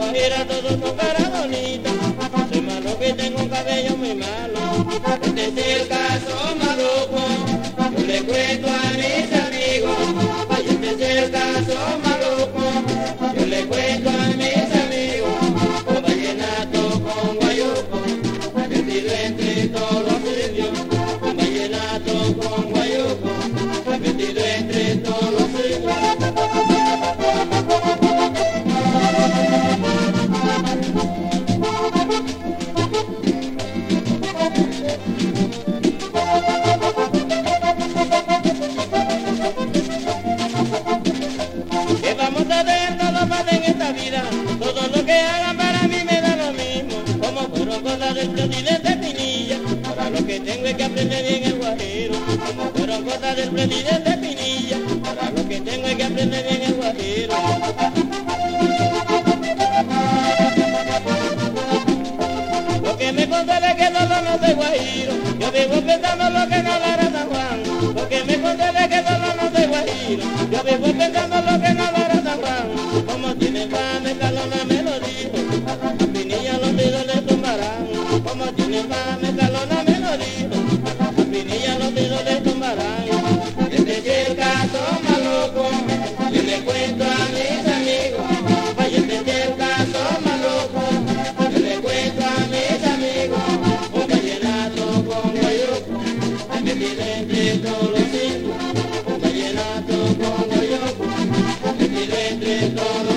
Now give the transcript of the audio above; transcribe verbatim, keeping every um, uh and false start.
Guajira todos son cara bonita, soy malo que tengo un cabello muy malo. Este es el caso maluco, yo le cuento a mis amigos. Ay, este es el caso maluco, yo le cuento a mis amigos. Con vallenato, con guayuco, metido entre todos los sitios. Con vallenato, con guayuco, metido entre todos los sitios. Que vamos a ver todo más en esta vida, todo lo que hagan para mí me da lo mismo. Como fueron cosas del presidente Pinilla, ahora lo que tengo es que aprender bien el guajiro. Como fueron cosas del presidente Pinilla, ahora lo que tengo es que aprender bien el guajiro. Lo que me consuela es que solo no soy guajiro, yo vivo pensando lo que no hará San Juan. Lo que me consuela es que solo no soy guajiro, yo vivo pensando lo que no hará San Juan. Como tiene fama, Escalona me lo dijo, a Pinilla los tiros le tumbarán. Como tiene fama, Escalona me lo dijo, a Pinilla los tiros le tumbarán. Este es el caso maluco, yo le cuento a mis amigos. Vaya, este es el caso maluco, yo le cuento a mis amigos. Un vallenato con guayuco, metido entre todos los sitios. Un vallenato con guayuco, metido entre todos los sitios.